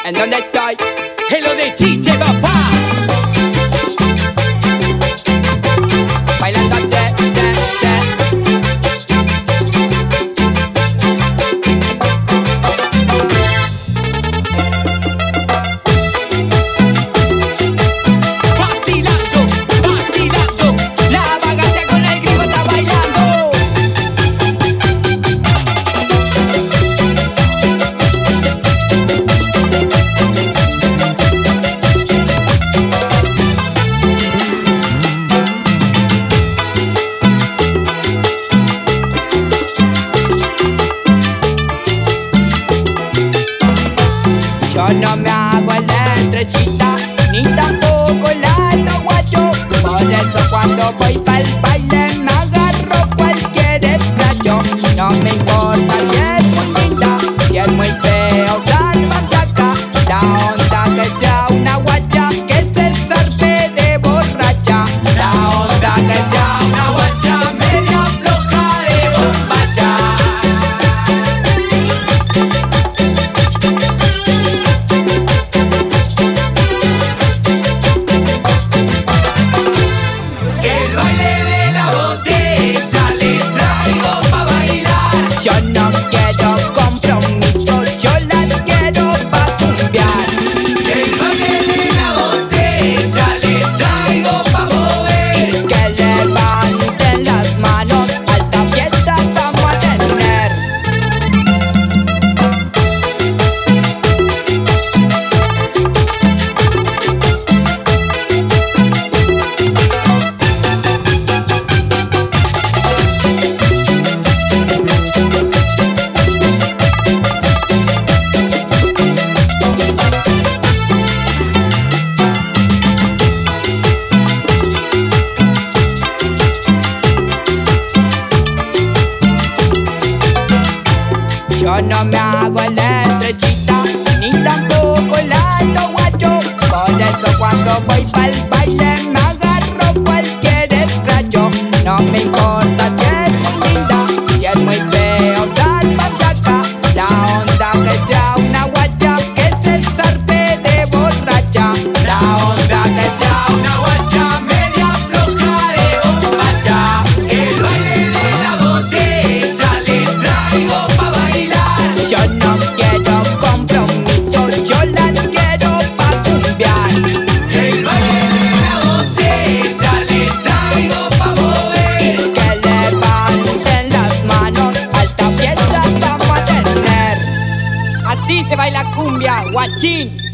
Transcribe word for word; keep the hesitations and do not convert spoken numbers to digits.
¿En dónde estoy? Hello de D J papá. Bailando te, te, te. Vacilando, vacilando. La vagancia con el gringo está bailando. Yo no me hago el estrechita, ni tampoco el alto guacho. Por eso cuando voy pa'l baile me agarro cualquier escracho. No me importa si es muy linda, si es muy feo, tal macaca. La onda que sea una guacha, que se zarpe de borracha. La onda que sea una guacha, media floja de bombacha. El baile de la botella le traigo pa' bailar. Yo no quiero compromiso, yo la quiero pa' cumbiar. El baile de la botella le traigo pa' mover. Y que levanten las manos, alta fiesta vamos a tener. Yo no me hago el estrechita, ni tampoco el alto guacho. Por eso cuando voy pa'l baile me agarro cualquier escracho. No me importa si es muy linda, si es muy feo, tal machaca. La onda que sea una guacha, que se zarpe de borracha. La onda que sea una guacha, media floja de bombacha. El baile de la botella le traigo pa' bailar. Yo no quiero compromiso, yo la quiero pa' cumbiar. El baile de la botella le traigo pa' mover. Y que levanten las manos, alta fiesta vamos a tener. Así se baila cumbia, guachín.